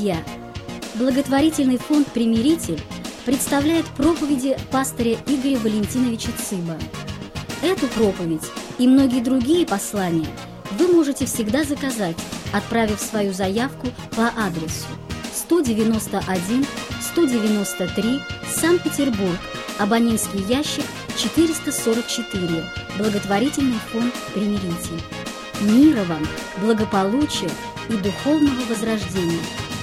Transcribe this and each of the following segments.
друзья! Благотворительный фонд «Примиритель» представляет проповеди пастыря Игоря Валентиновича Цыба. Эту проповедь и многие другие послания вы можете всегда заказать, отправив свою заявку по адресу 191 193 Санкт-Петербург, абонентский ящик 444, благотворительный фонд «Примиритель». Мира вам, благополучия и духовного возрождения.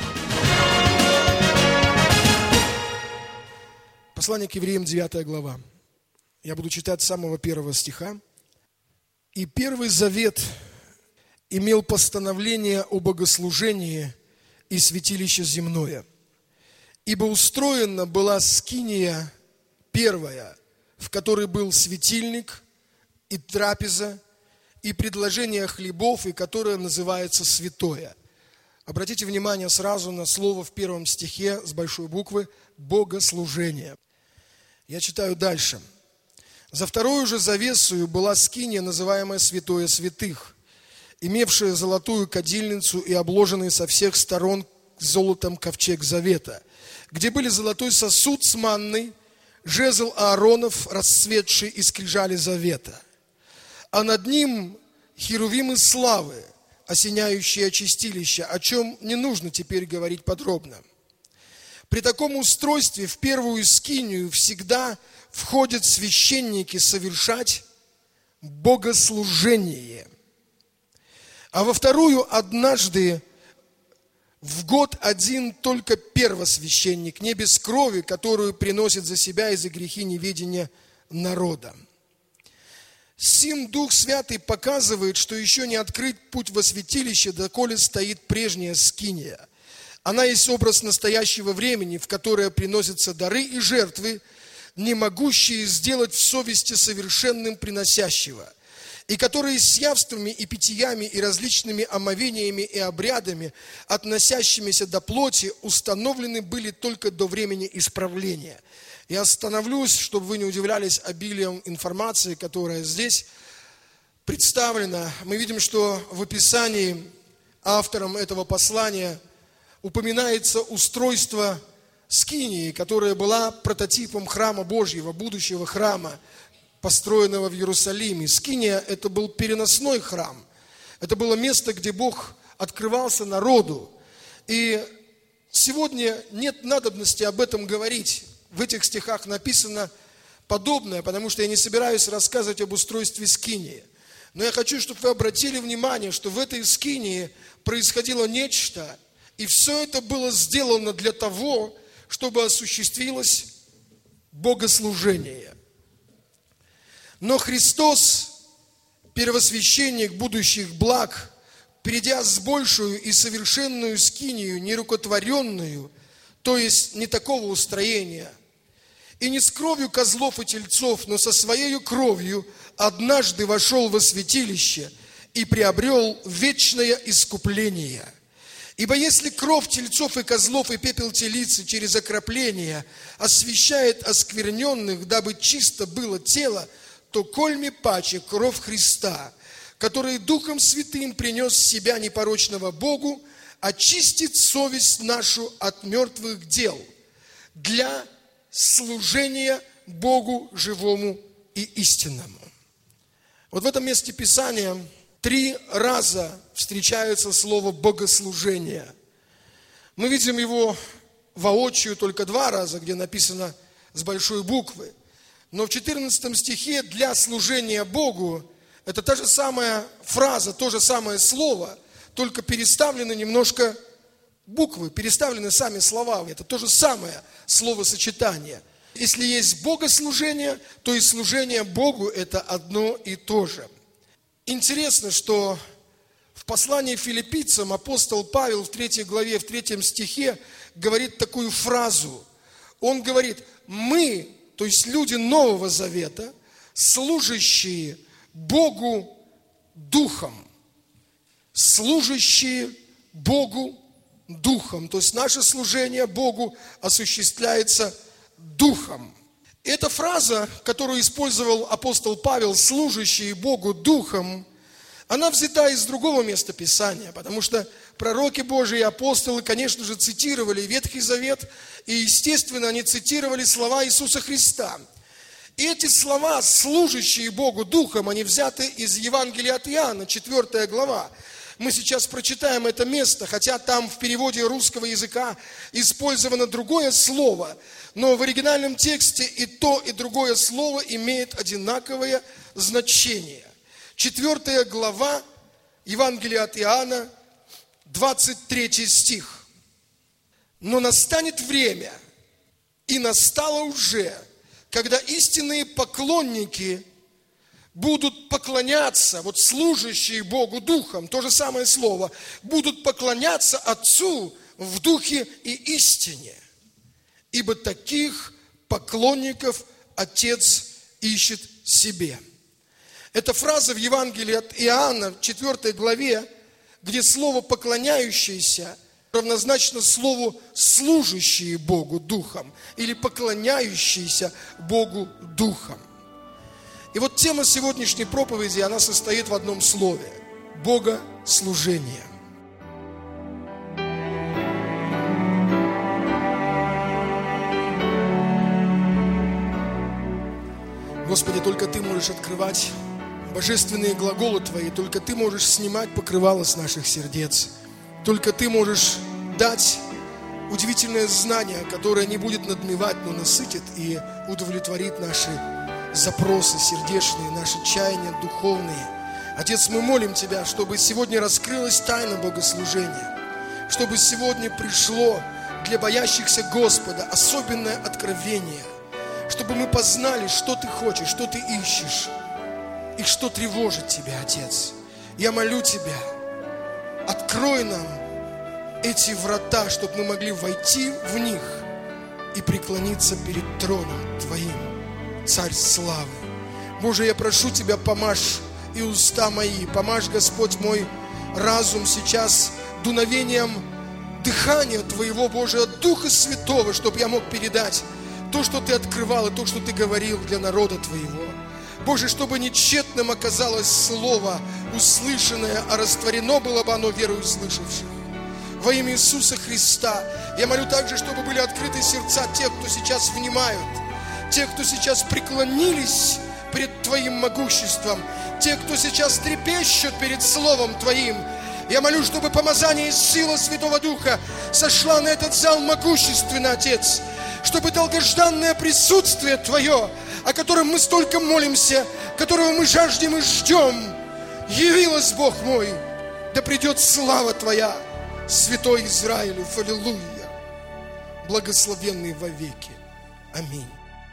Послание к евреям, 9 глава. Я буду читать с самого 1 стиха. «И Первый Завет имел постановление о богослужении и святилище земное. Ибо устроена была скиния первая, в которой был светильник и трапеза, и предложение хлебов, и которое называется святое». Обратите внимание сразу на слово в 1 стихе с большой буквы «богослужение». Я читаю дальше. «За вторую же завесою была скиния, называемая Святое Святых, имевшая золотую кадильницу и обложенный со всех сторон золотом ковчег завета, где были золотой сосуд с манной, жезл Ааронов, расцветший из скрижали завета, а над ним херувимы славы, осеняющие чистилище, о чем не нужно теперь говорить подробно. При таком устройстве в первую скинию всегда входят священники совершать богослужение, а во вторую однажды в год один только первосвященник, не без крови, которую приносит за себя и за грехи неведения народа. Сим Дух Святый показывает, что еще не открыт путь во святилище, доколе стоит прежняя скиния. Она есть образ настоящего времени, в которое приносятся дары и жертвы, не могущие сделать в совести совершенным приносящего, и которые с явствами и питьями и различными омовениями и обрядами, относящимися до плоти, установлены были только до времени исправления. Я остановлюсь, чтобы вы не удивлялись обилием информации, которая здесь представлена. Мы видим, что в описании автором этого послания упоминается устройство скинии, которая была прототипом храма Божьего, будущего храма, построенного в Иерусалиме. Скиния – это был переносной храм. Это было место, где Бог открывался народу. И сегодня нет надобности об этом говорить. В этих стихах написано подобное, потому что я не собираюсь рассказывать об устройстве скинии. Но я хочу, чтобы вы обратили внимание, что в этой скинии происходило нечто, и все это было сделано для того, чтобы осуществилось богослужение. Но Христос, первосвященник будущих благ, придя с большую и совершенную скинию, нерукотворенную, то есть не такого устроения, и не с кровью козлов и тельцов, но со своей кровью однажды вошел во святилище и приобрел вечное искупление. Ибо если кровь тельцов и козлов и пепел телицы через окропление освящает оскверненных, дабы чисто было тело, то кольми паче кровь Христа, который Духом Святым принес себя непорочного Богу, очистит совесть нашу от мертвых дел для служения Богу живому и истинному». Вот в этом месте Писания 3 раза встречается слово «богослужение». Мы видим его воочию только 2 раза, где написано с большой буквы. Но в 14 стихе «для служения Богу» это та же самая фраза, то же самое слово, только переставлены немножко буквы, переставлены сами слова. Это то же самое словосочетание. Если есть богослужение, то и служение Богу – это одно и то же. Интересно, что в послании филиппийцам апостол Павел в 3 главе, в 3 стихе говорит такую фразу. Он говорит: «Мы, то есть люди Нового Завета, служащие Богу Духом». Служащие Богу Духом. То есть наше служение Богу осуществляется Духом. Эта фраза, которую использовал апостол Павел, «служащие Богу Духом», она взята из другого места Писания, потому что пророки Божии и апостолы, конечно же, цитировали Ветхий Завет, и, естественно, они цитировали слова Иисуса Христа. И эти слова, служащие Богу Духом, они взяты из Евангелия от Иоанна, 4 глава. Мы сейчас прочитаем это место, хотя там в переводе русского языка использовано другое слово, но в оригинальном тексте и то, и другое слово имеет одинаковое значение. 4 глава Евангелия от Иоанна, 23 стих. «Но настанет время, и настало уже, когда истинные поклонники будут поклоняться, вот служащие Богу Духом, то же самое слово, будут поклоняться Отцу в Духе и истине. Ибо таких поклонников Отец ищет себе». Эта фраза в Евангелии от Иоанна, в 4 главе, где слово «поклоняющийся» равнозначно слову «служащие Богу Духом» или «поклоняющиеся Богу Духом». И вот тема сегодняшней проповеди, она состоит в одном слове – богослужение. Господи, только Ты можешь открывать божественные глаголы Твои, только Ты можешь снимать покрывало с наших сердец, только Ты можешь дать удивительное знание, которое не будет надмевать, но насытит и удовлетворит наши запросы сердечные, наши чаяния духовные. Отец, мы молим Тебя, чтобы сегодня раскрылась тайна богослужения, чтобы сегодня пришло для боящихся Господа особенное откровение, чтобы мы познали, что Ты хочешь, что Ты ищешь и что тревожит Тебя, Отец. Я молю Тебя, открой нам эти врата, чтобы мы могли войти в них и преклониться перед троном Твоим, Царь славы. Боже, я прошу Тебя, помажь и уста мои, помажь, Господь мой, разум сейчас дуновением дыхания Твоего, Боже, от Духа Святого, чтобы я мог передать то, что Ты открывал, и то, что Ты говорил для народа Твоего. Боже, чтобы не тщетным оказалось слово услышанное, а растворено было бы оно верою слышавших. Во имя Иисуса Христа я молю также, чтобы были открыты сердца тех, кто сейчас внимают, тех, кто сейчас преклонились перед Твоим могуществом, тех, кто сейчас трепещут перед Словом Твоим. Я молю, чтобы помазание и сила Святого Духа сошла на этот зал могущественно, Отец, чтобы долгожданное присутствие Твое, о котором мы столько молимся, которого мы жаждем и ждем, явилось, Бог мой, да придет слава Твоя, Святой Израилев, аллилуйя, благословенный вовеки. Аминь.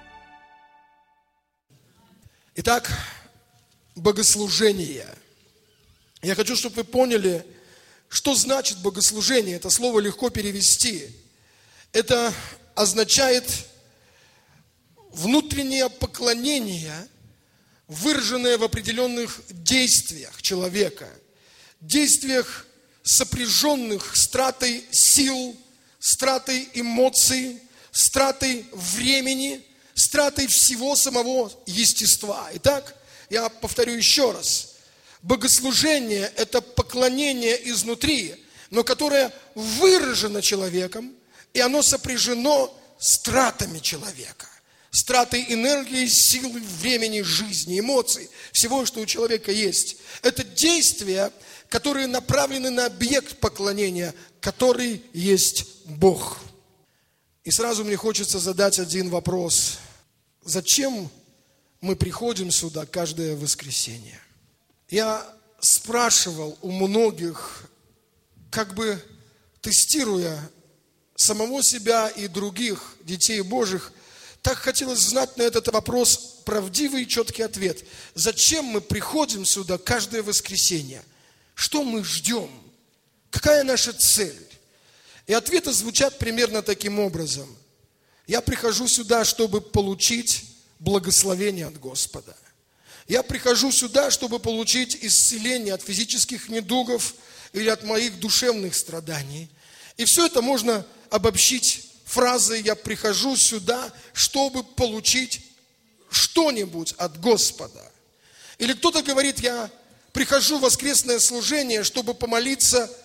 Итак, богослужение. Я хочу, чтобы вы поняли, что значит богослужение. Это слово легко перевести. Это означает внутреннее поклонение, выраженное в определенных действиях человека. Действиях, сопряженных с тратой сил, с тратой эмоций, с тратой времени, с тратой всего самого естества. Итак, я повторю еще раз. Богослужение – это поклонение изнутри, но которое выражено человеком, и оно сопряжено с тратами человека. С тратой энергии, силы, времени, жизни, эмоций, всего, что у человека есть. Это действия, которые направлены на объект поклонения, который есть Бог. И сразу мне хочется задать один вопрос. Зачем мы приходим сюда каждое воскресенье? Я спрашивал у многих, как бы тестируя самого себя и других детей Божьих, так хотелось знать на этот вопрос правдивый и четкий ответ. Зачем мы приходим сюда каждое воскресенье? Что мы ждем? Какая наша цель? И ответы звучат примерно таким образом. Я прихожу сюда, чтобы получить благословение от Господа. Я прихожу сюда, чтобы получить исцеление от физических недугов или от моих душевных страданий. И все это можно обобщить фразой «я прихожу сюда, чтобы получить что-нибудь от Господа». Или кто-то говорит «я прихожу в воскресное служение, чтобы помолиться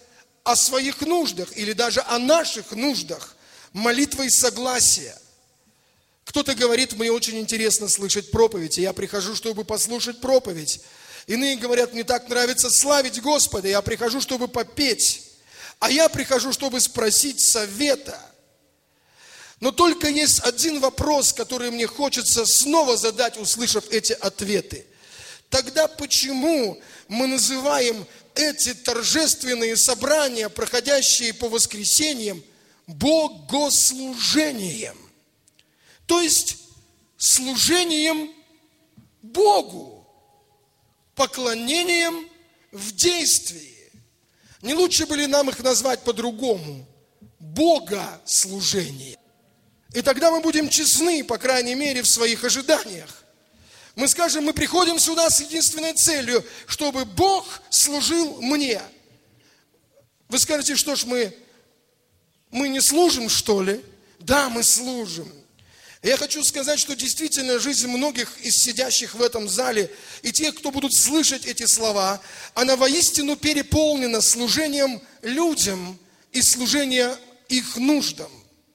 о своих нуждах или даже о наших нуждах молитвой согласия. Кто-то говорит, мне очень интересно слышать проповедь, и я прихожу, чтобы послушать проповедь. Иные говорят, мне так нравится славить Господа, я прихожу, чтобы попеть. А я прихожу, чтобы спросить совета. Но только есть один вопрос, который мне хочется снова задать, услышав эти ответы. Тогда почему мы называем эти торжественные собрания, проходящие по воскресеньям, богослужением? То есть служением Богу, поклонением в действии. Не лучше бы ли нам их назвать по-другому? Богослужение. И тогда мы будем честны, по крайней мере, в своих ожиданиях. Мы скажем, мы приходим сюда с единственной целью, чтобы Бог служил мне. Вы скажете, что ж мы не служим, что ли? Да, мы служим. Я хочу сказать, что действительно жизнь многих из сидящих в этом зале и тех, кто будут слышать эти слова, она воистину переполнена служением людям и служением их нуждам.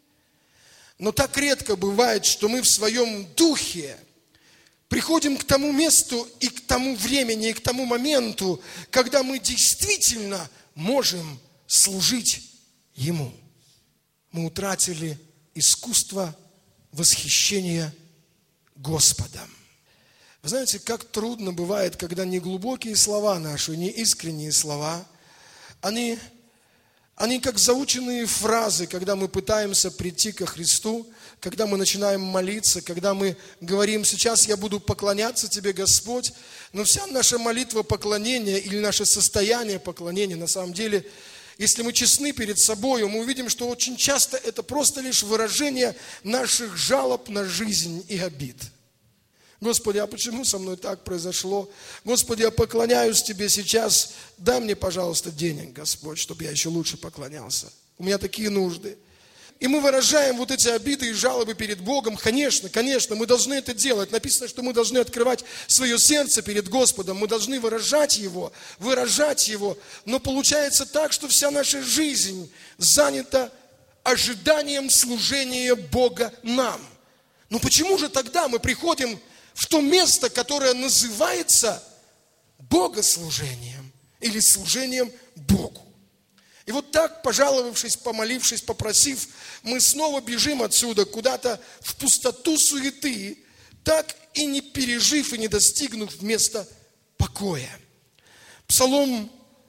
Но так редко бывает, что мы в своем духе приходим к тому месту и к тому времени, и к тому моменту, когда мы действительно можем служить Ему. Мы утратили искусство восхищения Господом. Вы знаете, как трудно бывает, когда неглубокие слова наши, неискренние слова, они как заученные фразы, когда мы пытаемся прийти ко Христу, когда мы начинаем молиться, когда мы говорим, сейчас я буду поклоняться Тебе, Господь, но вся наша молитва поклонения или наше состояние поклонения, на самом деле, если мы честны перед собой, мы увидим, что очень часто это просто лишь выражение наших жалоб на жизнь и обид. Господи, а почему со мной так произошло? Господи, я поклоняюсь Тебе сейчас. Дай мне, пожалуйста, денег, Господь, чтобы я еще лучше поклонялся. У меня такие нужды. И мы выражаем вот эти обиды и жалобы перед Богом. Конечно, мы должны это делать. Написано, что мы должны открывать свое сердце перед Господом. Мы должны выражать Его. Но получается так, что вся наша жизнь занята ожиданием служения Бога нам. Но почему же тогда мы приходим в то место, которое называется богослужением или служением Богу? И вот так, пожаловавшись, помолившись, попросив, мы снова бежим отсюда куда-то в пустоту суеты, так и не пережив и не достигнув места покоя. Псалом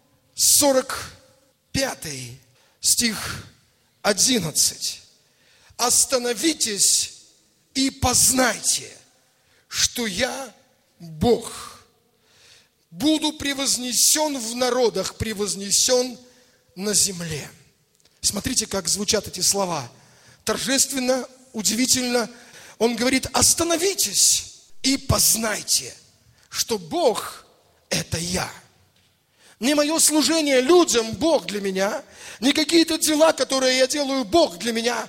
45, стих 11. «Остановитесь и познайте, что я Бог. Буду превознесен в народах, превознесен на земле». Смотрите, как звучат эти слова. Торжественно, удивительно. Он говорит, остановитесь и познайте, что Бог – это я. Не мое служение людям – Бог для меня, не какие-то дела, которые я делаю – Бог для меня.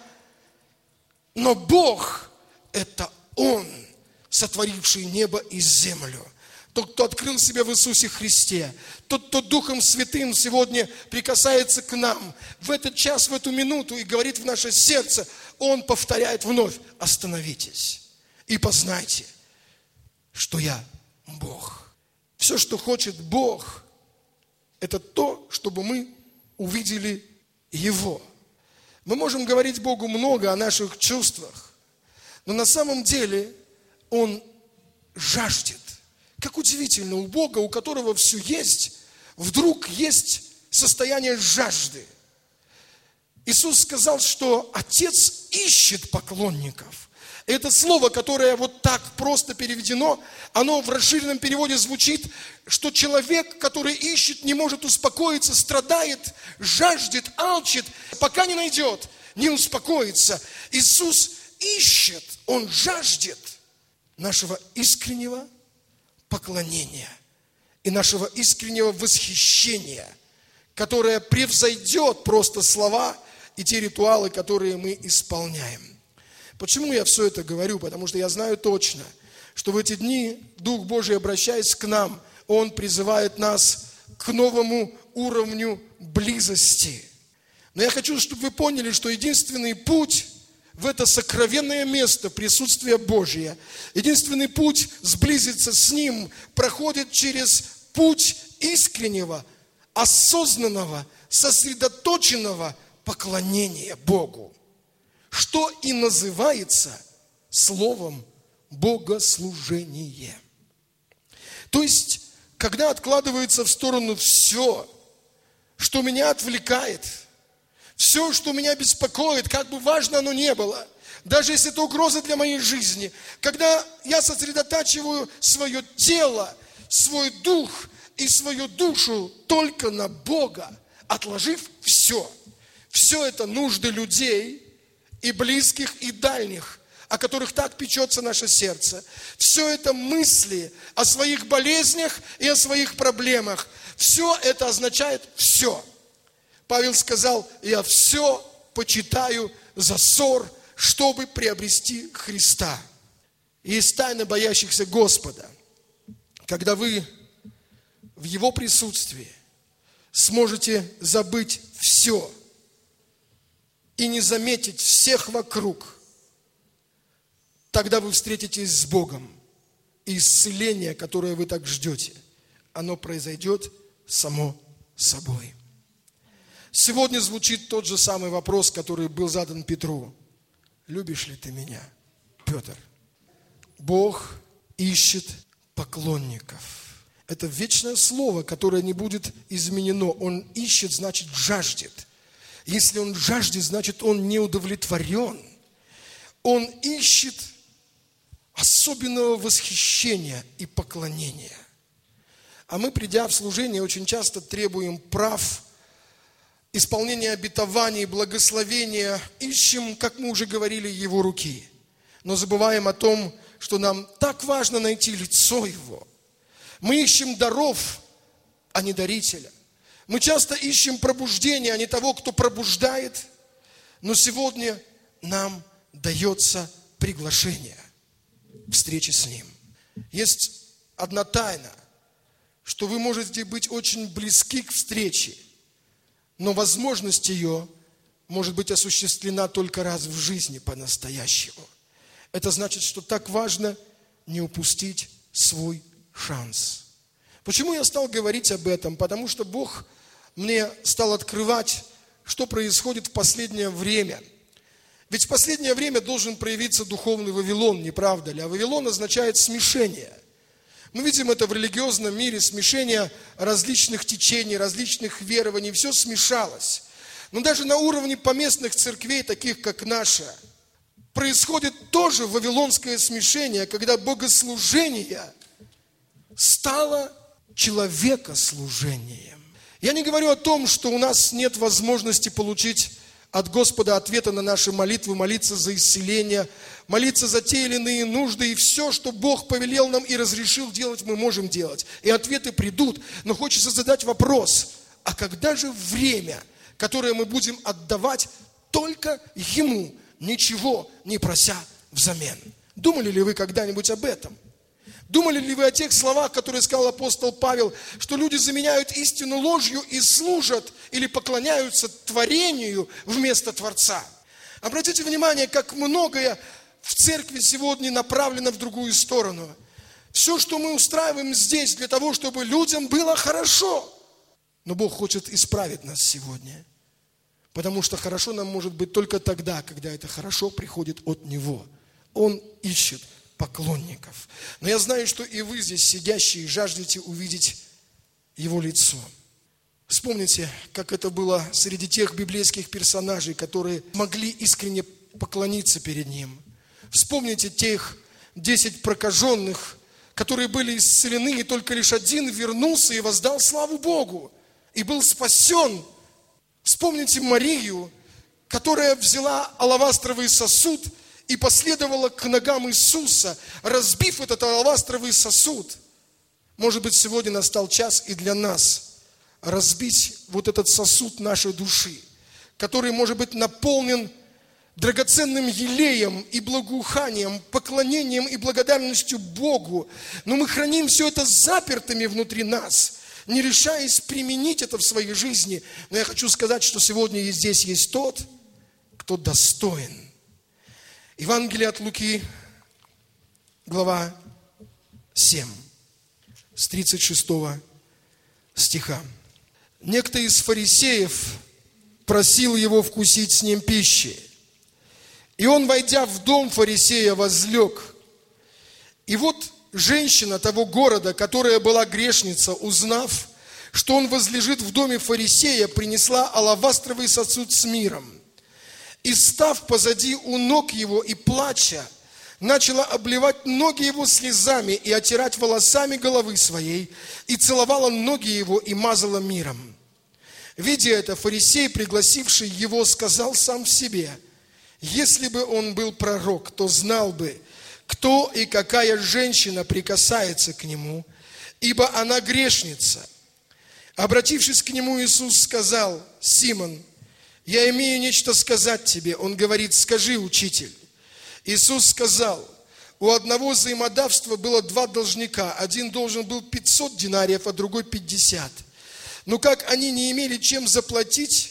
Но Бог – это Он, сотворивший небо и землю. Тот, кто открыл себя в Иисусе Христе, тот, кто Духом Святым сегодня прикасается к нам в этот час, в эту минуту и говорит в наше сердце, Он повторяет вновь, остановитесь и познайте, что я Бог. Все, что хочет Бог, это то, чтобы мы увидели Его. Мы можем говорить Богу много о наших чувствах, но на самом деле Он жаждет. Как удивительно, у Бога, у которого все есть, вдруг есть состояние жажды. Иисус сказал, что Отец ищет поклонников. И это слово, которое вот так просто переведено, оно в расширенном переводе звучит, что человек, который ищет, не может успокоиться, страдает, жаждет, алчит, пока не найдет, не успокоится. Иисус ищет, Он жаждет нашего искреннего поклонения и нашего искреннего восхищения, которое превзойдет просто слова и те ритуалы, которые мы исполняем. Почему я все это говорю? Потому что я знаю точно, что в эти дни Дух Божий, обращаясь к нам, Он призывает нас к новому уровню близости. Но я хочу, чтобы вы поняли, что единственный путь в это сокровенное место присутствия Божия, единственный путь сблизиться с Ним проходит через путь искреннего, осознанного, сосредоточенного поклонения Богу, что и называется словом богослужение. То есть, когда откладывается в сторону все, что меня отвлекает, все, что меня беспокоит, как бы важно оно ни было, даже если это угроза для моей жизни, когда я сосредотачиваю свое тело, свой дух и свою душу только на Бога, отложив все это нужды людей и близких, и дальних, о которых так печется наше сердце. Все это мысли о своих болезнях и о своих проблемах. Все это означает все. Павел сказал: я все почитаю за ссор, чтобы приобрести Христа. Есть тайна боящихся Господа. Когда вы в Его присутствии сможете забыть все и не заметить всех вокруг, тогда вы встретитесь с Богом. И исцеление, которое вы так ждете, оно произойдет само собой. Сегодня звучит тот же самый вопрос, который был задан Петру. Любишь ли ты меня, Петр? Бог ищет поклонников. Это вечное слово, которое не будет изменено. Он ищет, значит, жаждет. Если он жаждет, значит, он не удовлетворен. Он ищет особенного восхищения и поклонения. А мы, придя в служение, очень часто требуем прав, исполнения обетований, благословения, ищем, как мы уже говорили, Его руки. Но забываем о том, что нам так важно найти лицо Его. Мы ищем даров, а не дарителя. Мы часто ищем пробуждения, а не того, кто пробуждает. Но сегодня нам дается приглашение к встрече с Ним. Есть одна тайна, что вы можете быть очень близки к встрече, но возможность ее может быть осуществлена только раз в жизни по-настоящему. Это значит, что так важно не упустить свой шанс. Почему я стал говорить об этом? Потому что Бог мне стал открывать, что происходит в последнее время. Ведь в последнее время должен проявиться духовный Вавилон, не правда ли? А Вавилон означает смешение. Мы видим это в религиозном мире, смешение различных течений, различных верований, все смешалось. Но даже на уровне поместных церквей, таких как наша, происходит тоже вавилонское смешение, когда богослужение стало человекослужением. Я не говорю о том, что у нас нет возможности получить от Господа ответа на наши молитвы, молиться за исцеление, молиться за те или иные нужды, и все, что Бог повелел нам и разрешил делать, мы можем делать. И ответы придут, но хочется задать вопрос: а когда же время, которое мы будем отдавать только Ему, ничего не прося взамен? Думали ли вы когда-нибудь об этом? Думали ли вы о тех словах, которые сказал апостол Павел, что люди заменяют истину ложью и служат или поклоняются творению вместо Творца? Обратите внимание, как многое в церкви сегодня направлено в другую сторону. Все, что мы устраиваем здесь, для того, чтобы людям было хорошо. Но Бог хочет исправить нас сегодня. Потому что хорошо нам может быть только тогда, когда это хорошо приходит от Него. Он ищет поклонников. Но я знаю, что и вы здесь сидящие жаждете увидеть Его лицо. Вспомните, как это было среди тех библейских персонажей, которые могли искренне поклониться перед Ним. Вспомните тех 10 прокаженных, которые были исцелены, и только лишь один вернулся и воздал славу Богу, и был спасен. Вспомните Марию, которая взяла алавастровый сосуд и последовала к ногам Иисуса, разбив этот алавастровый сосуд. Может быть, сегодня настал час и для нас разбить вот этот сосуд нашей души, который может быть наполнен драгоценным елеем и благоуханием, поклонением и благодарностью Богу. Но мы храним все это запертыми внутри нас. не решаясь применить это в своей жизни. Но я хочу сказать, что сегодня здесь есть тот, кто достоин. Евангелие от Луки, глава 7, с 36 стиха. Некто из фарисеев просил его вкусить с ним пищи. И он, войдя в дом фарисея, возлег. И вот женщина того города, которая была грешница, узнав, что он возлежит в доме фарисея, принесла алавастровый сосуд с миром. И, став позади у ног его и плача, начала обливать ноги его слезами и отирать волосами головы своей, и целовала ноги его и мазала миром. Видя это, фарисей, пригласивший его, сказал сам в себе: если бы он был пророк, то знал бы, кто и какая женщина прикасается к нему, ибо она грешница. Обратившись к нему, Иисус сказал: Симон, я имею нечто сказать тебе. Он говорит: скажи, учитель. Иисус сказал: у одного взаимодавства было 2 должника. Один должен был 500 динариев, а другой 50. Но как они не имели чем заплатить,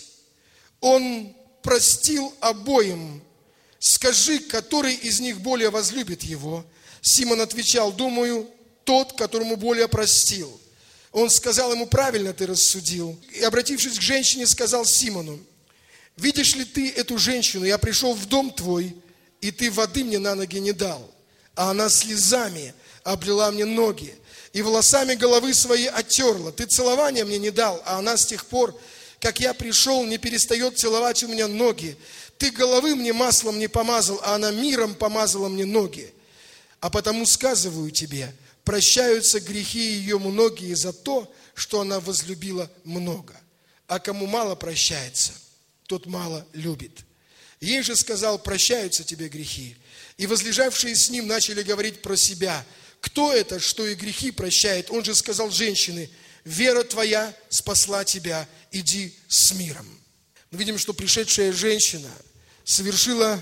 он простил обоим. Скажи, который из них более возлюбит его? Симон отвечал: думаю, тот, которому более простил. Он сказал ему: правильно ты рассудил. И, обратившись к женщине, сказал Симону: видишь ли ты эту женщину? Я пришел в дом твой, и ты воды мне на ноги не дал, а она слезами облила мне ноги и волосами головы своей оттерла. Ты целования мне не дал, а она с тех пор, как я пришел, не перестает целовать у меня ноги. Ты головы мне маслом не помазал, а она миром помазала мне ноги. А потому сказываю тебе, прощаются грехи ее многие за то, что она возлюбила много. А кому мало прощается, тот мало любит. Ей же сказал: прощаются тебе грехи. И возлежавшие с ним начали говорить про себя: кто это, что и грехи прощает? Он же сказал женщине: вера твоя спасла тебя, иди с миром. Мы видим, что пришедшая женщина совершила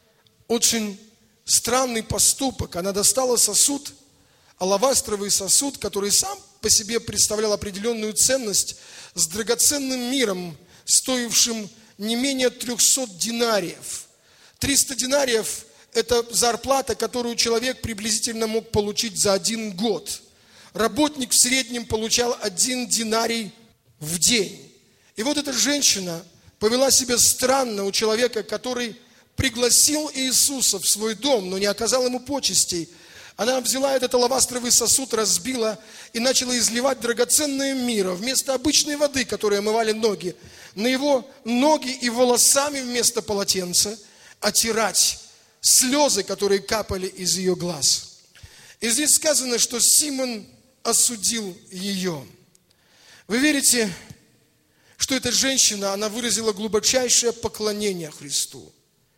очень странный поступок. Она достала сосуд, алавастровый сосуд, который сам по себе представлял определенную ценность, с драгоценным миром, стоившим не менее 300 динариев. 300 динариев – это зарплата, которую человек приблизительно мог получить за 1 год. Работник в среднем получал 1 динарий в день. И вот эта женщина повела себя странно у человека, который пригласил Иисуса в свой дом, но не оказал ему почестей. Она взяла этот алавастровый сосуд, разбила и начала изливать драгоценное миро вместо обычной воды, которой омывали ноги, на его ноги и волосами вместо полотенца отирать слезы, которые капали из ее глаз. И здесь сказано, что Симон осудил ее. Вы верите, что эта женщина, она выразила глубочайшее поклонение Христу?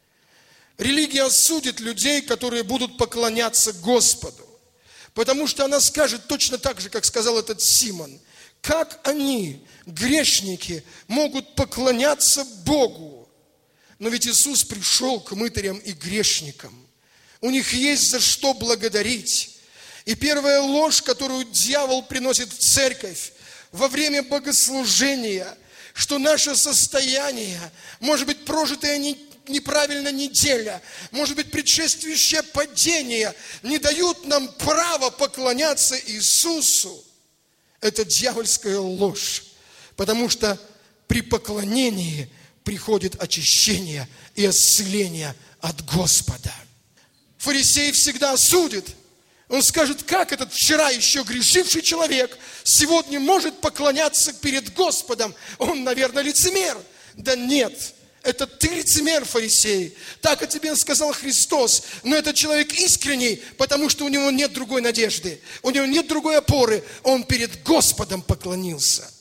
Религия осудит людей, которые будут поклоняться Господу, потому что она скажет точно так же, как сказал этот Симон: как они, грешники, могут поклоняться Богу? Но ведь Иисус пришел к мытарям и грешникам. У них есть за что благодарить. И первая ложь, которую дьявол приносит в церковь во время богослужения, что наше состояние, может быть, прожитое неправильно неделя, может быть, предшествующее падение, не дают нам права поклоняться Иисусу. Это дьявольская ложь, потому что при поклонении приходит очищение и исцеление от Господа. Фарисей всегда осудит. Он скажет: как этот вчера еще грешивший человек сегодня может поклоняться перед Господом? Он, наверное, лицемер. Да нет, это ты лицемер, фарисей. Так о тебе сказал Христос. Но этот человек искренний, потому что у него нет другой надежды. У него нет другой опоры. Он перед Господом поклонился.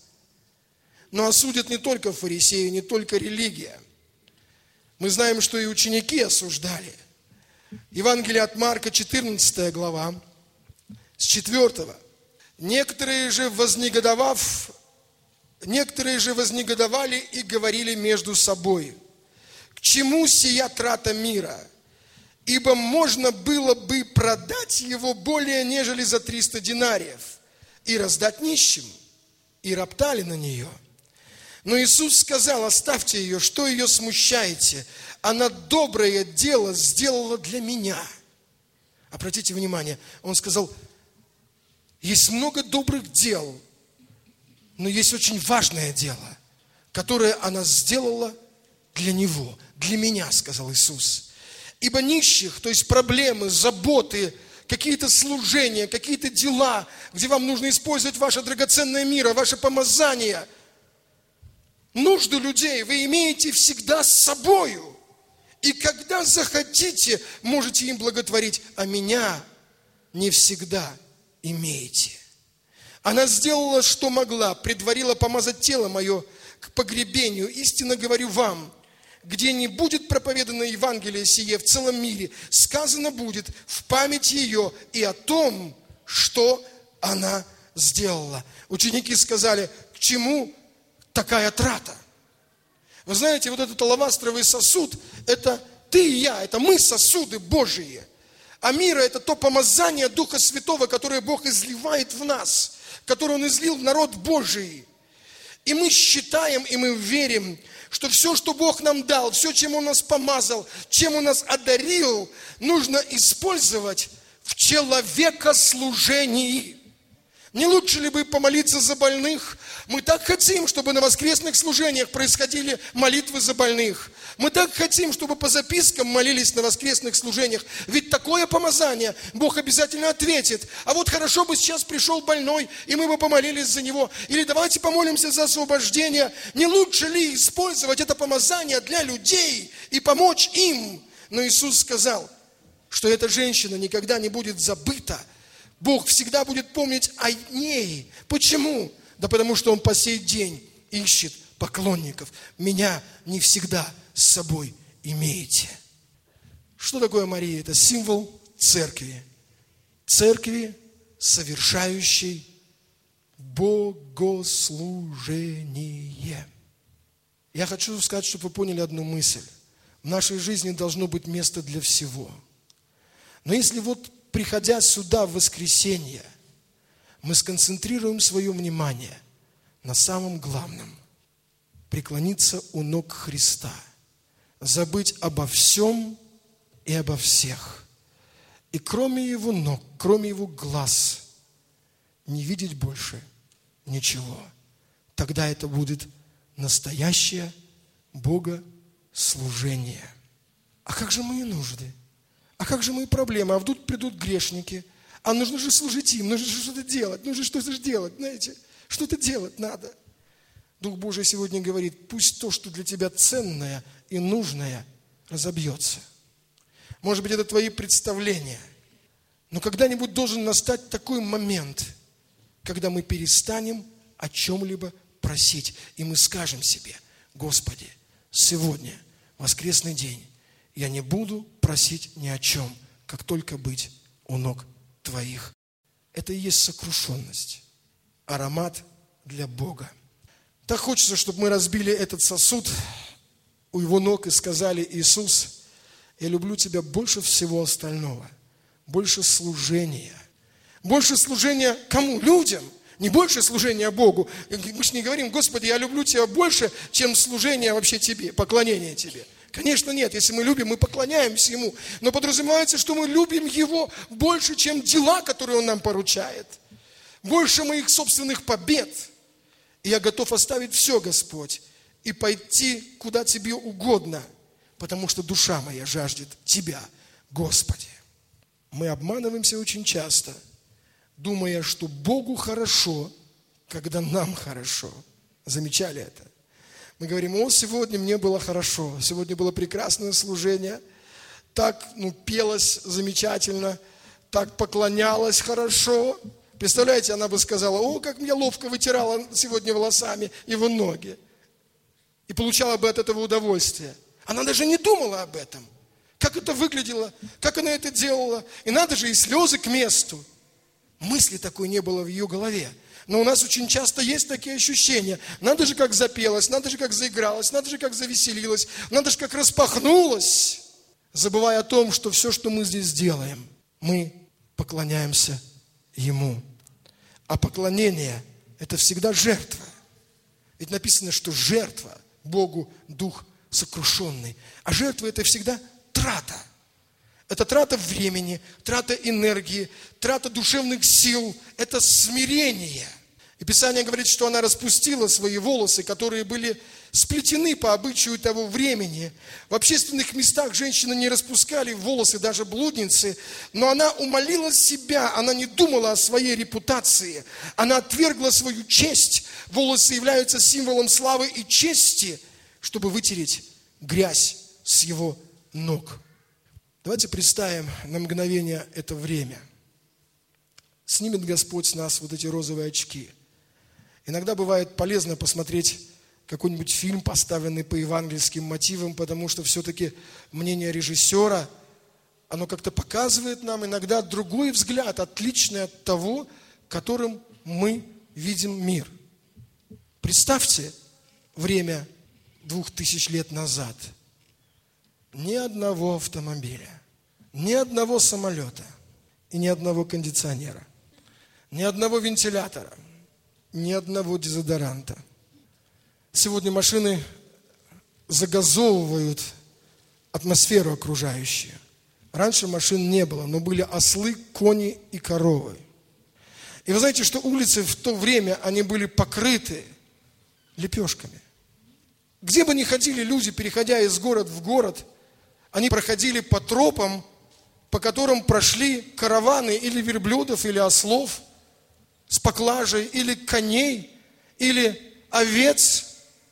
Но осудят не только фарисеи, не только религия. Мы знаем, что и ученики осуждали. Евангелие от Марка, 14 глава, с 4. Некоторые же вознегодовали и говорили между собой: к чему сия трата мира? Ибо можно было бы продать его более, нежели за 300 динариев и раздать нищим. и роптали на нее. Но Иисус сказал: оставьте ее, что ее смущаете? Она доброе дело сделала для меня. Обратите внимание, Он сказал: есть много добрых дел, но есть очень важное дело, которое она сделала для Него, для меня, сказал Иисус. Ибо нищих, то есть проблемы, заботы, какие-то служения, какие-то дела, где вам нужно использовать ваше драгоценное миро, ваше помазание, нужды людей вы имеете всегда с собою. И когда захотите, можете им благотворить, а меня не всегда имеете. Она сделала, что могла, предварила помазать тело мое к погребению. Истинно говорю вам, где не будет проповедано Евангелие сие в целом мире, сказано будет в память ее и о том, что она сделала. Ученики сказали: к чему такая трата? Вы знаете, вот этот алавастровый сосуд, это ты и я, это мы сосуды Божьи. А мира – это то помазание Духа Святого, которое Бог изливает в нас, которое Он излил в народ Божий. И мы считаем, и мы верим, что все, что Бог нам дал, все, чем Он нас помазал, чем Он нас одарил, нужно использовать в человекослужении. Не лучше ли бы помолиться за больных? Мы так хотим, чтобы на воскресных служениях происходили молитвы за больных. Мы так хотим, чтобы по запискам молились на воскресных служениях. Ведь такое помазание Бог обязательно ответит. А вот хорошо бы сейчас пришел больной, и мы бы помолились за него. Или давайте помолимся за освобождение. Не лучше ли использовать это помазание для людей и помочь им? Но Иисус сказал, что эта женщина никогда не будет забыта. Бог всегда будет помнить о ней. Почему? Да потому что Он по сей день ищет поклонников. Меня не всегда с собой имеете. Что такое Мария? Это символ церкви. Церкви, совершающей богослужение. Я хочу сказать, чтобы вы поняли одну мысль. В нашей жизни должно быть место для всего. Но если вот приходя сюда в воскресенье, мы сконцентрируем свое внимание на самом главном – преклониться у ног Христа, забыть обо всем и обо всех. И кроме Его ног, кроме Его глаз, не видеть больше ничего. Тогда это будет настоящее богослужение. А как же мои нужды? А как же мои проблемы? А вдруг придут грешники? А нужно же служить им, нужно же что-то делать. Нужно что-то же делать, знаете. Что-то делать надо. Дух Божий сегодня говорит, пусть то, что для тебя ценное и нужное, разобьется. Может быть, это твои представления. Но когда-нибудь должен настать такой момент, когда мы перестанем о чем-либо просить. И мы скажем себе, Господи, сегодня, воскресный день, я не буду просить ни о чем, как только быть у ног Твоих. Это и есть сокрушенность, аромат для Бога. Так хочется, чтобы мы разбили этот сосуд у Его ног и сказали: Иисус, я люблю Тебя больше всего остального, больше служения. Больше служения кому? Людям. Не больше служения Богу. Мы же не говорим, Господи, я люблю Тебя больше, чем служение вообще Тебе, поклонение Тебе. Конечно, нет. Если мы любим, мы поклоняемся Ему. Но подразумевается, что мы любим Его больше, чем дела, которые Он нам поручает. Больше моих собственных побед. И я готов оставить все, Господь, и пойти, куда Тебе угодно, потому что душа моя жаждет Тебя, Господи. Мы обманываемся очень часто, думая, что Богу хорошо, когда нам хорошо. Замечали это? Мы говорим, сегодня мне было хорошо, сегодня было прекрасное служение, так пелось замечательно, так поклонялась хорошо. Представляете, она бы сказала, как меня ловко вытирала сегодня волосами его ноги. И получала бы от этого удовольствие. Она даже не думала об этом. Как это выглядело, как она это делала. И надо же, и слезы к месту. Мысли такой не было в ее голове. Но у нас очень часто есть такие ощущения. Надо же, как запелась, надо же, как заигралась, надо же, как завеселилась, надо же, как распахнулась. Забывая о том, что все, что мы здесь делаем, мы поклоняемся Ему. А поклонение это всегда жертва. Ведь написано, что жертва Богу дух сокрушенный. А жертва это всегда трата. Это трата времени, трата энергии, трата душевных сил. Это смирение. И Писание говорит, что она распустила свои волосы, которые были сплетены по обычаю того времени. В общественных местах женщины не распускали волосы, даже блудницы, но она умолила себя, она не думала о своей репутации, она отвергла свою честь. Волосы являются символом славы и чести, чтобы вытереть грязь с его ног. Давайте представим на мгновение это время. Снимет Господь с нас вот эти розовые очки. Иногда бывает полезно посмотреть какой-нибудь фильм, поставленный по евангельским мотивам, потому что все-таки мнение режиссера, оно как-то показывает нам иногда другой взгляд, отличный от того, которым мы видим мир. Представьте время 2000 лет назад. Ни одного автомобиля, ни одного самолета и ни одного кондиционера, ни одного вентилятора, ни одного дезодоранта. Сегодня машины загазовывают атмосферу окружающую. Раньше машин не было, но были ослы, кони и коровы. И вы знаете, что улицы в то время, они были покрыты лепешками. Где бы ни ходили люди, переходя из города в город, они проходили по тропам, по которым прошли караваны или верблюдов, или ослов с поклажей, или коней, или овец.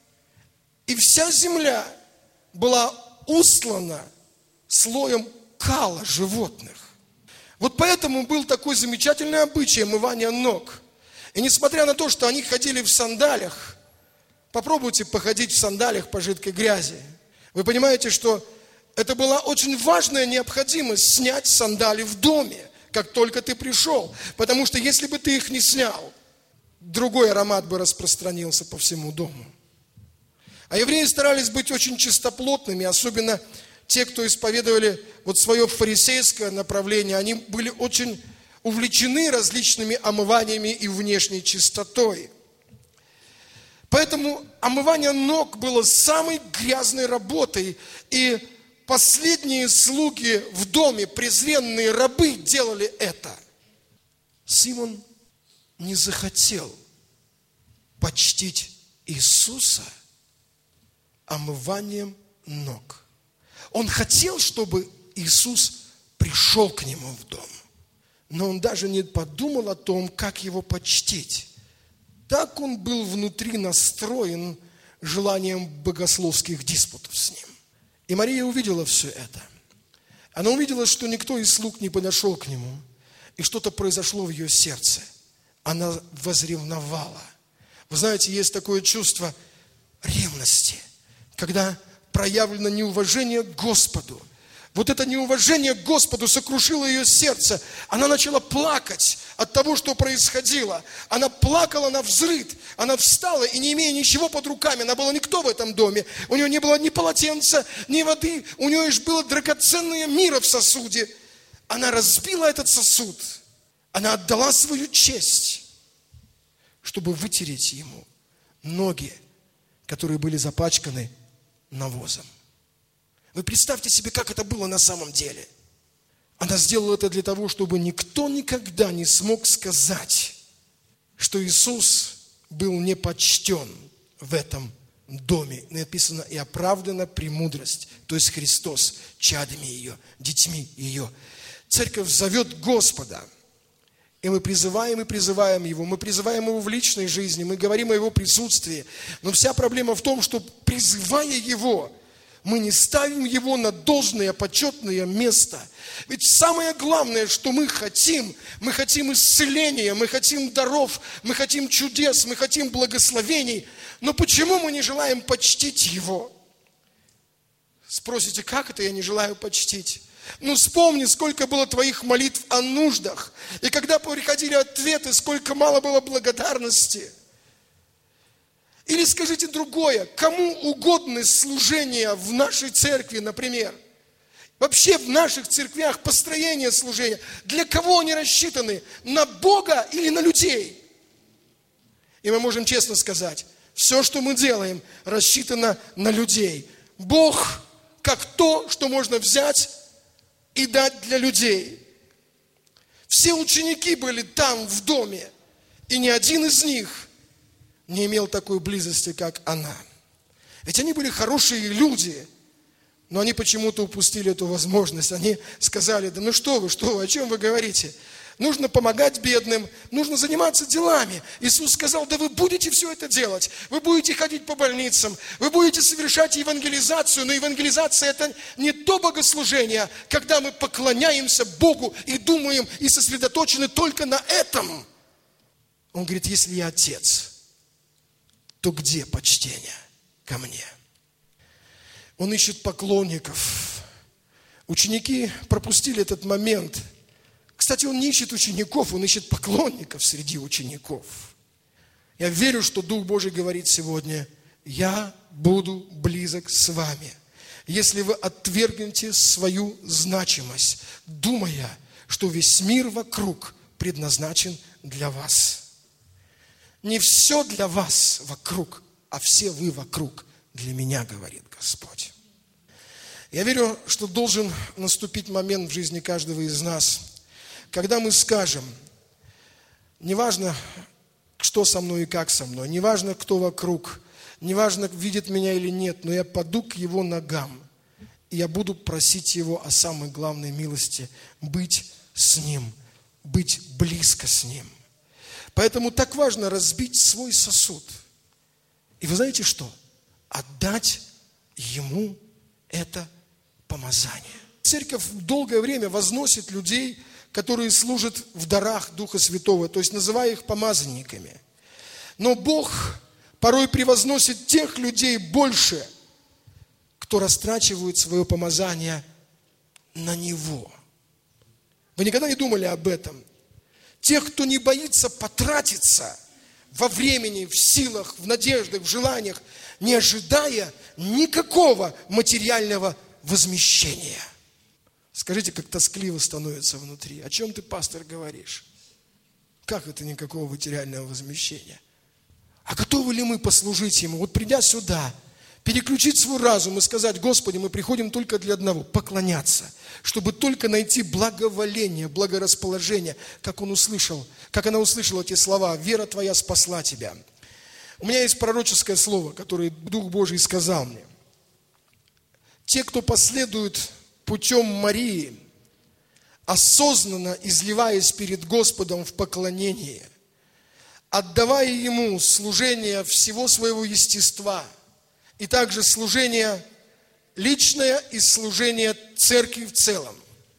И вся земля была устлана слоем кала животных. Вот поэтому был такой замечательный обычай омывания ног. И несмотря на то, что они ходили в сандалиях, попробуйте походить в сандалиях по жидкой грязи. Вы понимаете, что это была очень важная необходимость снять сандали в доме, как только ты пришел. Потому что если бы ты их не снял, другой аромат бы распространился по всему дому. А евреи старались быть очень чистоплотными, особенно те, кто исповедовали вот свое фарисейское направление, они были очень увлечены различными омываниями и внешней чистотой. Поэтому омывание ног было самой грязной работой, и последние слуги в доме, презренные рабы, делали это. Симон не захотел почтить Иисуса омыванием ног. Он хотел, чтобы Иисус пришел к нему в дом, но он даже не подумал о том, как его почтить. Так он был внутри настроен желанием богословских диспутов с ним. И Мария увидела все это. Она увидела, что никто из слуг не подошел к нему, и что-то произошло в ее сердце. Она возревновала. Вы знаете, есть такое чувство ревности, когда проявлено неуважение к Господу. Вот это неуважение к Господу сокрушило ее сердце. Она начала плакать от того, что происходило. Она плакала навзрыд. Она встала и, не имея ничего под руками, она была никто в этом доме. У нее не было ни полотенца, ни воды. У нее лишь было драгоценное мира в сосуде. Она разбила этот сосуд. Она отдала свою честь, чтобы вытереть ему ноги, которые были запачканы навозом. Вы представьте себе, как это было на самом деле. Она сделала это для того, чтобы никто никогда не смог сказать, что Иисус был не почтен в этом доме. Написано: и оправдана премудрость, то есть Христос, чадами ее, детьми ее. Церковь зовет Господа, и мы призываем Его, мы призываем Его в личной жизни, мы говорим о Его присутствии. Но вся проблема в том, что, призывая Его, мы не ставим Его на должное, почетное место. Ведь самое главное, что мы хотим исцеления, мы хотим даров, мы хотим чудес, мы хотим благословений. Но почему мы не желаем почтить Его? Спросите, как это я не желаю почтить? Вспомни, сколько было твоих молитв о нуждах. И когда приходили ответы, сколько мало было благодарности. Или скажите другое, кому угодны служения в нашей церкви, например? Вообще в наших церквях построение служения. Для кого они рассчитаны? На Бога или на людей? И мы можем честно сказать, все, что мы делаем, рассчитано на людей. Бог как то, что можно взять и дать для людей. Все ученики были там, в доме, и ни один из них не имел такой близости, как она. Ведь они были хорошие люди, но они почему-то упустили эту возможность. Они сказали: да ну что вы, о чем вы говорите? Нужно помогать бедным, нужно заниматься делами. Иисус сказал: да вы будете все это делать. Вы будете ходить по больницам, вы будете совершать евангелизацию. Но евангелизация – это не то богослужение, когда мы поклоняемся Богу и думаем, и сосредоточены только на этом. Он говорит: если я Отец, то где почтение ко мне? Он ищет поклонников. Ученики пропустили этот момент. Кстати, он не ищет учеников, он ищет поклонников среди учеников. Я верю, что Дух Божий говорит сегодня: я буду близок с вами, если вы отвергнете свою значимость, думая, что весь мир вокруг предназначен для вас. Не все для вас вокруг, а все вы вокруг для меня, говорит Господь. Я верю, что должен наступить момент в жизни каждого из нас, когда мы скажем: неважно, что со мной и как со мной, неважно, кто вокруг, неважно, видит меня или нет, но я паду к Его ногам, и я буду просить Его о самой главной милости – быть с Ним, быть близко с Ним. Поэтому так важно разбить свой сосуд. И вы знаете что? Отдать Ему это помазание. Церковь долгое время возносит людей, которые служат в дарах Духа Святого, то есть называя их помазанниками. Но Бог порой превозносит тех людей больше, кто растрачивает свое помазание на Него. Вы никогда не думали об этом? Тех, кто не боится потратиться во времени, в силах, в надеждах, в желаниях, не ожидая никакого материального возмещения. Скажите, как тоскливо становится внутри. О чем ты, пастор, говоришь? Как это никакого материального возмещения? А готовы ли мы послужить Ему? Вот придя сюда, переключить свой разум и сказать: Господи, мы приходим только для одного – поклоняться, чтобы только найти благоволение, благорасположение, как она услышала эти слова: «Вера твоя спасла тебя». У меня есть пророческое слово, которое Дух Божий сказал мне. Те, кто последует путем Марии, осознанно изливаясь перед Господом в поклонении, отдавая Ему служение всего своего естества, и также служение личное и служение церкви в целом.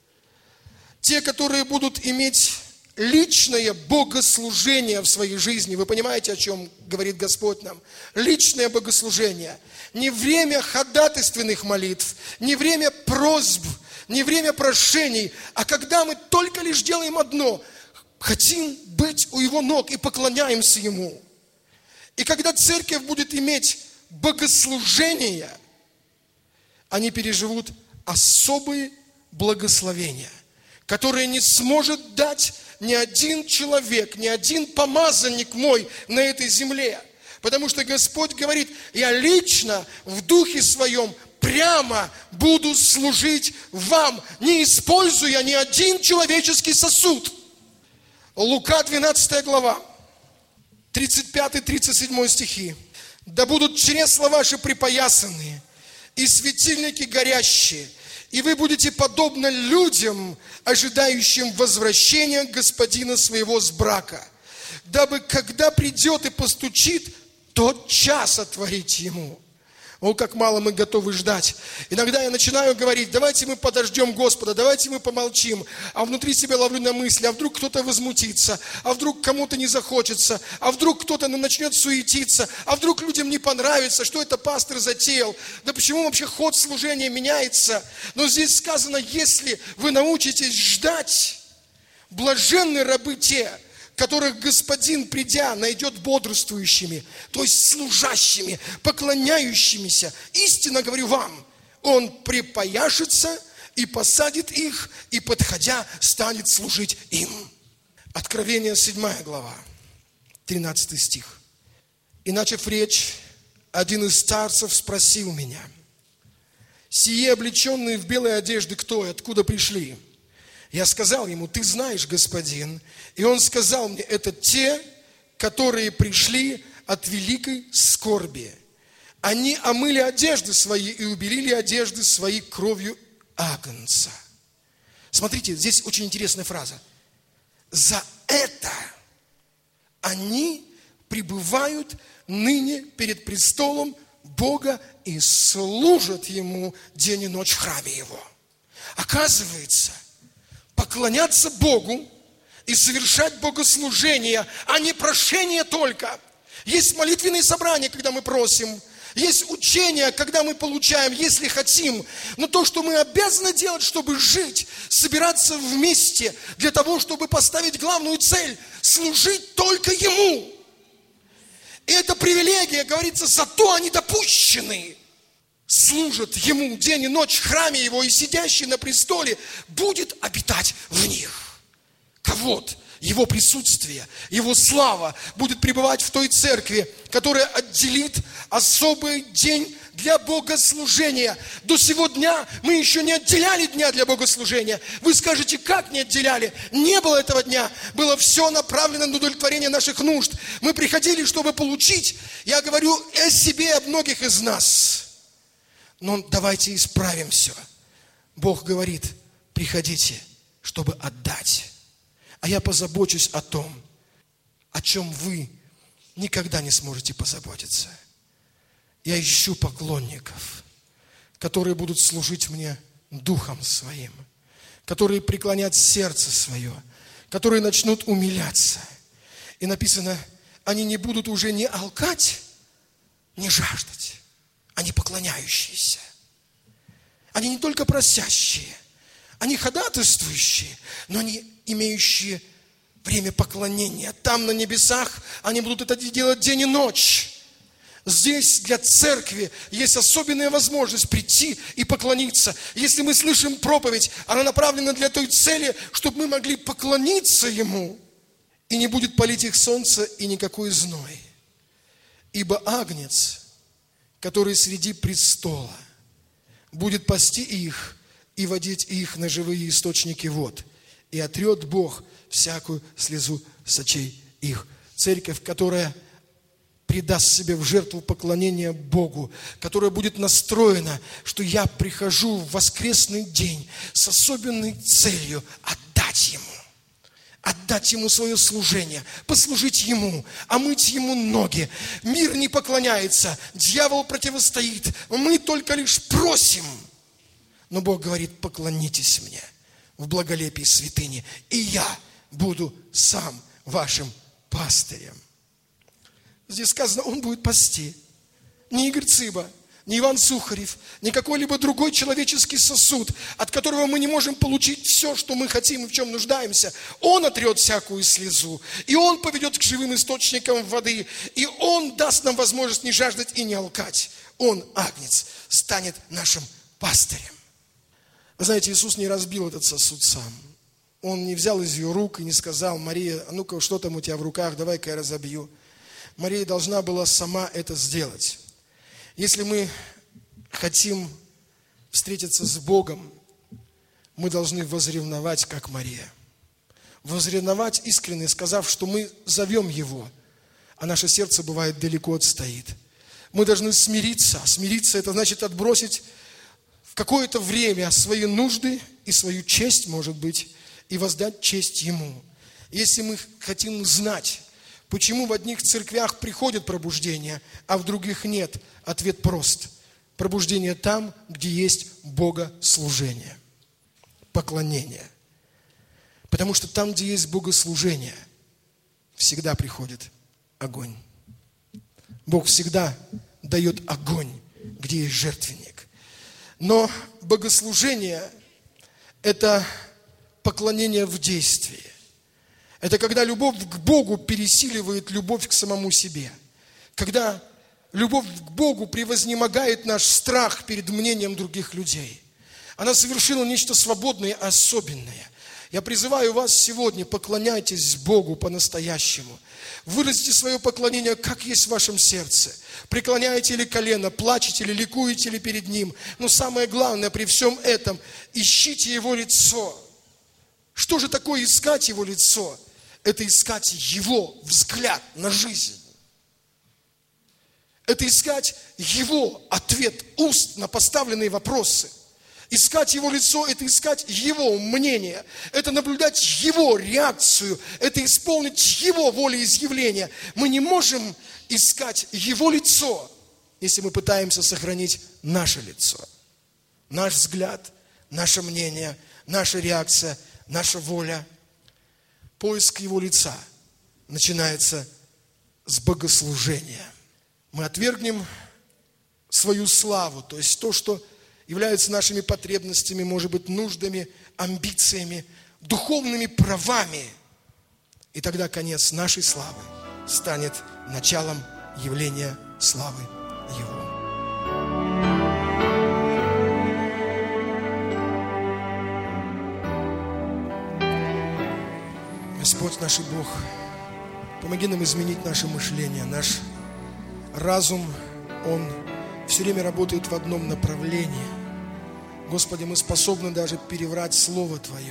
Те, которые будут иметь личное богослужение в своей жизни, вы понимаете, о чем говорит Господь нам? Личное богослужение. Не время ходатайственных молитв, не время просьб, не время прошений, а когда мы только лишь делаем одно – хотим быть у Его ног и поклоняемся Ему. И когда церковь будет иметь богослужение, они переживут особые благословения, которые не сможет дать ни один человек, ни один помазанник мой на этой земле. Потому что Господь говорит: я лично в Духе Своем прямо буду служить вам, не используя ни один человеческий сосуд. Лука 12 глава, 35-37 стихи. Да будут чресла ваши припоясаны, и светильники горящие, и вы будете подобны людям, ожидающим возвращения Господина своего с брака, дабы, когда придет и постучит, тотчас отворить Ему. О, как мало мы готовы ждать. Иногда я начинаю говорить: давайте мы подождем Господа, давайте мы помолчим. А внутри себя ловлю на мысли: а вдруг кто-то возмутится, а вдруг кому-то не захочется, а вдруг кто-то начнет суетиться, а вдруг людям не понравится, что это пастор затеял. Да почему вообще ход служения меняется? Но здесь сказано: если вы научитесь ждать, блаженны рабы те, которых Господин, придя, найдет бодрствующими, то есть служащими, поклоняющимися. Истинно говорю вам, Он припояшется и посадит их, и, подходя, станет служить им. Откровение 7 глава, 13 стих. И, начав речь, один из старцев спросил меня: «Сие облеченные в белые одежды кто и откуда пришли?» Я сказал ему: «Ты знаешь, господин». И он сказал мне: «Это те, которые пришли от великой скорби. Они омыли одежды свои и убелили одежды свои кровью агнца». Смотрите, здесь очень интересная фраза. «За это они пребывают ныне перед престолом Бога и служат Ему день и ночь в храме Его». Оказывается, поклоняться Богу и совершать богослужение, а не прошение только. Есть молитвенные собрания, когда мы просим. Есть учения, когда мы получаем, если хотим. Но то, что мы обязаны делать, чтобы жить, собираться вместе, для того, чтобы поставить главную цель – служить только Ему. И это привилегия, говорится, зато они допущены. Служат Ему день и ночь в храме Его, и сидящий на престоле будет обитать в них. Кого-то. Его присутствие, Его слава будет пребывать в той церкви, которая отделит особый день для богослужения. До сего дня мы еще не отделяли дня для богослужения. Вы скажете, как не отделяли? Не было этого дня. Было все направлено на удовлетворение наших нужд. Мы приходили, чтобы получить. Я говорю о себе и о многих из нас. Но давайте исправим все. Бог говорит: приходите, чтобы отдать. А я позабочусь о том, о чем вы никогда не сможете позаботиться. Я ищу поклонников, которые будут служить мне духом своим, которые преклонят сердце свое, которые начнут умиляться. И написано, они не будут уже не алкать, не жаждать, они поклоняющиеся. Они не только просящие, они ходатайствующие, но они имеющие время поклонения. Там на небесах они будут это делать день и ночь. Здесь для церкви есть особенная возможность прийти и поклониться. Если мы слышим проповедь, она направлена для той цели, чтобы мы могли поклониться Ему. И не будет палить их солнце и никакой зной. Ибо агнец, который среди престола, будет пасти их и водить их на живые источники вод. И отрет Бог всякую слезу с очей их. Церковь, которая предаст себя в жертву поклонения Богу, которая будет настроена, что я прихожу в воскресный день с особенной целью отдать Ему свое служение, послужить Ему, омыть Ему ноги. Мир не поклоняется, дьявол противостоит, мы только лишь просим. Но Бог говорит: поклонитесь мне в благолепии святыни, и я буду сам вашим пастырем. Здесь сказано, Он будет пасти. Не Игорь Цыба, не Иван Сухарев, не какой-либо другой человеческий сосуд, от которого мы не можем получить все, что мы хотим и в чем нуждаемся. Он отрет всякую слезу, и Он поведет к живым источникам воды, и Он даст нам возможность не жаждать и не алкать. Он, агнец, станет нашим пастырем. Вы знаете, Иисус не разбил этот сосуд сам. Он не взял из ее рук и не сказал: Мария, а ну-ка, что там у тебя в руках, давай-ка я разобью. Мария должна была сама это сделать. Если мы хотим встретиться с Богом, мы должны возревновать, как Мария. Возревновать искренне, сказав, что мы зовем Его, а наше сердце, бывает, далеко отстоит. Мы должны смириться. Смириться – это значит отбросить в какое-то время свои нужды и свою честь, может быть, и воздать честь Ему. Если мы хотим знать, почему в одних церквях приходит пробуждение, а в других нет, ответ прост. Пробуждение там, где есть богослужение, поклонение. Потому что там, где есть богослужение, всегда приходит огонь. Бог всегда дает огонь, где есть жертвенник. Но богослужение – это поклонение в действии. Это когда любовь к Богу пересиливает любовь к самому себе. Когда любовь к Богу превознемогает наш страх перед мнением других людей. Она совершила нечто свободное и особенное. Я призываю вас сегодня, поклоняйтесь Богу по-настоящему. Выразите свое поклонение, как есть в вашем сердце. Преклоняете ли колено, плачете ли, ликуете ли перед Ним. Но самое главное, при всем этом, ищите Его лицо. Что же такое искать Его лицо? Это искать Его взгляд на жизнь. Это искать Его ответ уст на поставленные вопросы. Искать Его лицо – это искать Его мнение. Это наблюдать Его реакцию. Это исполнить Его волеизъявление. Мы не можем искать Его лицо, если мы пытаемся сохранить наше лицо. Наш взгляд, наше мнение, наша реакция, наша воля. Поиск Его лица начинается с богослужения. Мы отвергнем свою славу, то есть то, что являются нашими потребностями, может быть, нуждами, амбициями, духовными правами. И тогда конец нашей славы станет началом явления славы Его. Господь наш и Бог, помоги нам изменить наше мышление. Наш разум, он все время работает в одном направлении. Господи, мы способны даже переврать Слово Твое.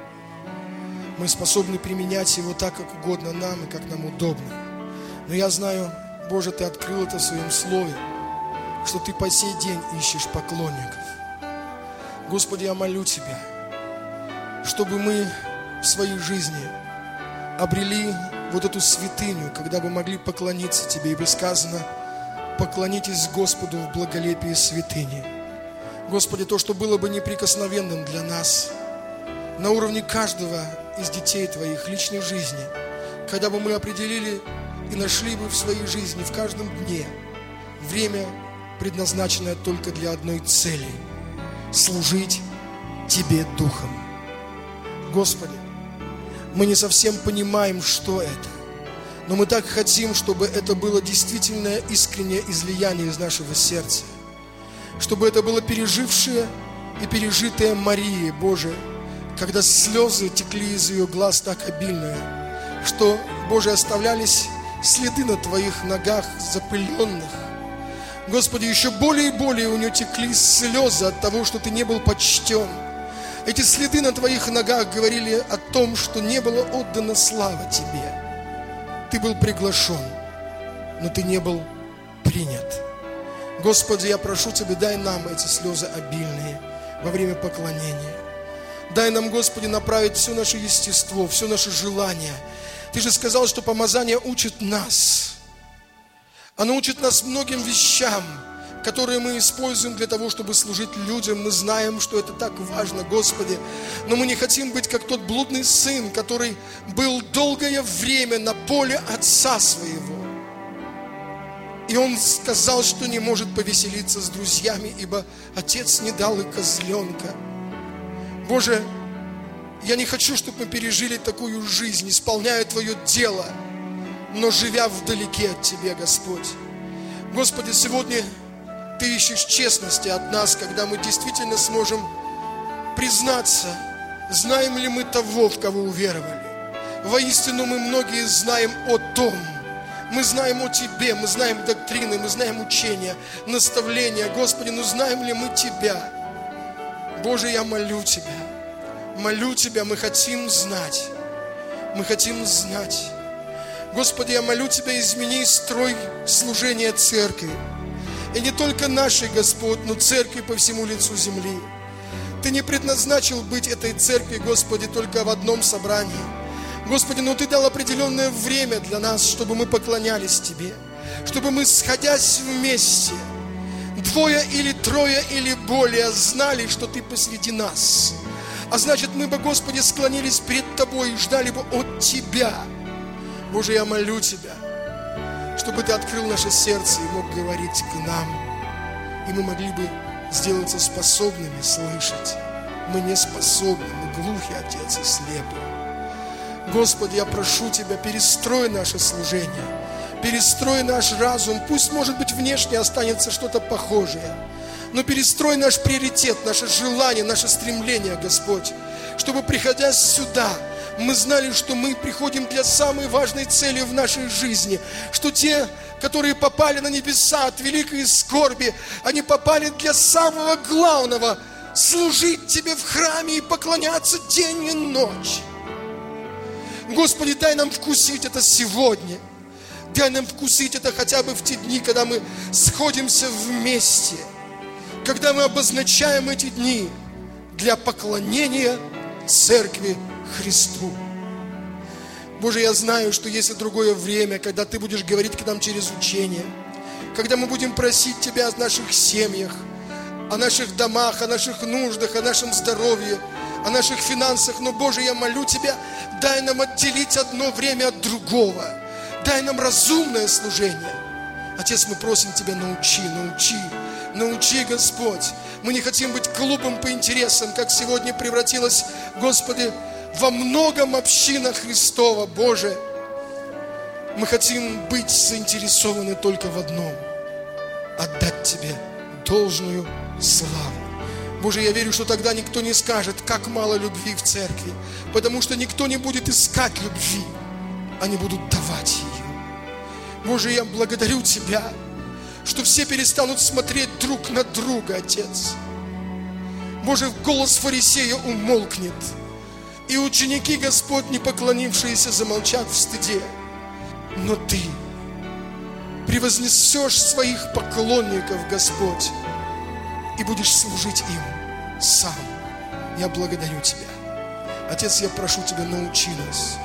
Мы способны применять его так, как угодно нам и как нам удобно. Но я знаю, Боже, Ты открыл это в Своем Слове, что Ты по сей день ищешь поклонников. Господи, я молю Тебя, чтобы мы в своей жизни обрели вот эту святыню, когда бы могли поклониться Тебе, ибо сказано: поклонитесь Господу в благолепии святыни. Господи, то, что было бы неприкосновенным для нас, на уровне каждого из детей Твоих, личной жизни, когда бы мы определили и нашли бы в своей жизни, в каждом дне, время, предназначенное только для одной цели – служить Тебе Духом. Господи, мы не совсем понимаем, что это, но мы так хотим, чтобы это было действительно искреннее излияние из нашего сердца, чтобы это было пережившее и пережитое Марией, Боже, когда слезы текли из ее глаз так обильно, что, Боже, оставлялись следы на Твоих ногах запыленных. Господи, еще более и более у нее текли слезы от того, что Ты не был почтен. Эти следы на Твоих ногах говорили о том, что не было отдано слава Тебе. Ты был приглашен, но Ты не был принят. Господи, я прошу Тебя, дай нам эти слезы обильные во время поклонения. Дай нам, Господи, направить все наше естество, все наше желание. Ты же сказал, что помазание учит нас. Оно учит нас многим вещам, которые мы используем для того, чтобы служить людям. Мы знаем, что это так важно, Господи. Но мы не хотим быть как тот блудный сын, который был долгое время на поле отца своего. И он сказал, что не может повеселиться с друзьями, ибо отец не дал и козленка. Боже, я не хочу, чтобы мы пережили такую жизнь, исполняя Твое дело, но живя вдалеке от Тебя, Господь. Господи, сегодня Ты ищешь честности от нас, когда мы действительно сможем признаться, знаем ли мы того, в кого уверовали. Воистину мы многие знаем о том. Мы знаем о Тебе, мы знаем доктрины, мы знаем учения, наставления. Господи, но знаем ли мы Тебя? Боже, я молю Тебя, мы хотим знать. Мы хотим знать. Господи, я молю Тебя, измени строй служения церкви. И не только нашей, Господь, но церкви по всему лицу земли. Ты не предназначил быть этой церкви, Господи, только в одном собрании. Господи, но Ты дал определенное время для нас, чтобы мы поклонялись Тебе, чтобы мы, сходясь вместе, двое или трое или более, знали, что Ты посреди нас. А значит, мы бы, Господи, склонились перед Тобой и ждали бы от Тебя. Боже, я молю Тебя, чтобы Ты открыл наше сердце и мог говорить к нам, и мы могли бы сделаться способными слышать. Мы не способны, мы глухи, Отец, и слепы. Господи, я прошу Тебя, перестрой наше служение, перестрой наш разум. Пусть, может быть, внешне останется что-то похожее, но перестрой наш приоритет, наше желание, наше стремление, Господь, чтобы, приходя сюда, мы знали, что мы приходим для самой важной цели в нашей жизни, что те, которые попали на небеса от великой скорби, они попали для самого главного – служить Тебе в храме и поклоняться день и ночь. Господи, дай нам вкусить это сегодня. Дай нам вкусить это хотя бы в те дни, когда мы сходимся вместе, когда мы обозначаем эти дни для поклонения Церкви Христу. Боже, я знаю, что есть и другое время, когда Ты будешь говорить к нам через учение, когда мы будем просить Тебя о наших семьях, о наших домах, о наших нуждах, о нашем здоровье, о наших финансах. Но, Боже, я молю Тебя, дай нам отделить одно время от другого. Дай нам разумное служение. Отец, мы просим Тебя, научи, Господь. Мы не хотим быть клубом по интересам, как сегодня превратилось, Господи, во многом община Христова. Боже, мы хотим быть заинтересованы только в одном – отдать Тебе должную славу. Боже, я верю, что тогда никто не скажет, как мало любви в церкви, потому что никто не будет искать любви, они будут давать ее. Боже, я благодарю Тебя, что все перестанут смотреть друг на друга, Отец. Боже, голос фарисея умолкнет, и ученики, Господь, не поклонившиеся, замолчат в стыде. Но Ты превознесешь своих поклонников, Господь, и будешь служить им сам. Я благодарю Тебя. Отец, я прошу Тебя, научи нас.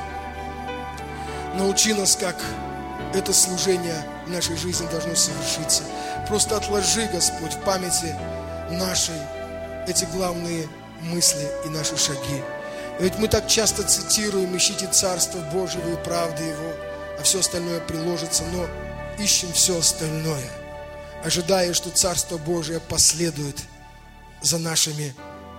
Научи нас, как это служение в нашей жизни должно совершиться. Просто отложи, Господь, в памяти нашей эти главные мысли и наши шаги. Ведь мы так часто цитируем: ищите Царство Божьего и правды Его, а все остальное приложится. Но ищем все остальное, ожидая, что Царство Божие последует за нашими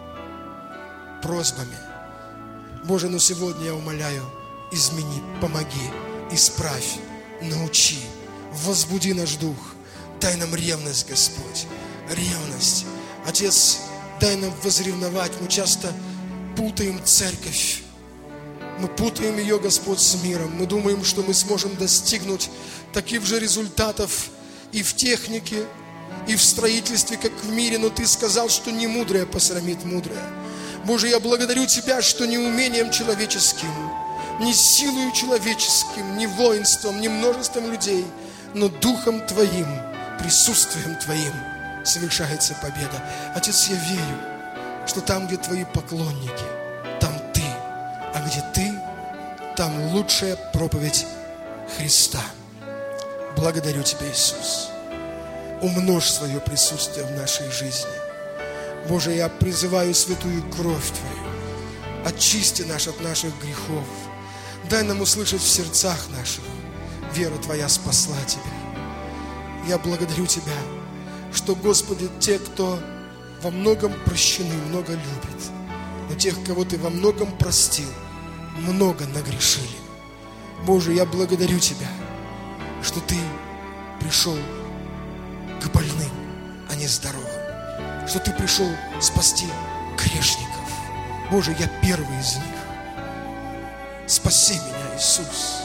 просьбами. Боже, но сегодня я умоляю, измени, помоги, исправь, научи, возбуди наш дух. Дай нам ревность, Господь, ревность. Отец, дай нам возревновать. Мы часто путаем церковь. Мы путаем ее, Господь, с миром. Мы думаем, что мы сможем достигнуть таких же результатов и в технике, и в строительстве, как в мире. Но Ты сказал, что не мудрое посрамит мудрое. Боже, я благодарю Тебя, что не умением человеческим, не силою человеческим, не воинством, не множеством людей, но Духом Твоим, присутствием Твоим совершается победа. Отец, я верю, что там, где Твои поклонники, там Ты, а где Ты, там лучшая проповедь Христа. Благодарю Тебя, Иисус. Умножь свое присутствие в нашей жизни. Боже, я призываю святую кровь Твою. Очисти нас от наших грехов. Дай нам услышать в сердцах наших: вера Твоя спасла Тебя. Я благодарю Тебя, что, Господи, те, кто во многом прощены, много любят, но тех, кого Ты во многом простил, много нагрешили. Боже, я благодарю Тебя, что Ты пришел к больным, а не здоровым, что Ты пришел спасти грешников. Боже, я первый из них. Спаси меня, Иисус.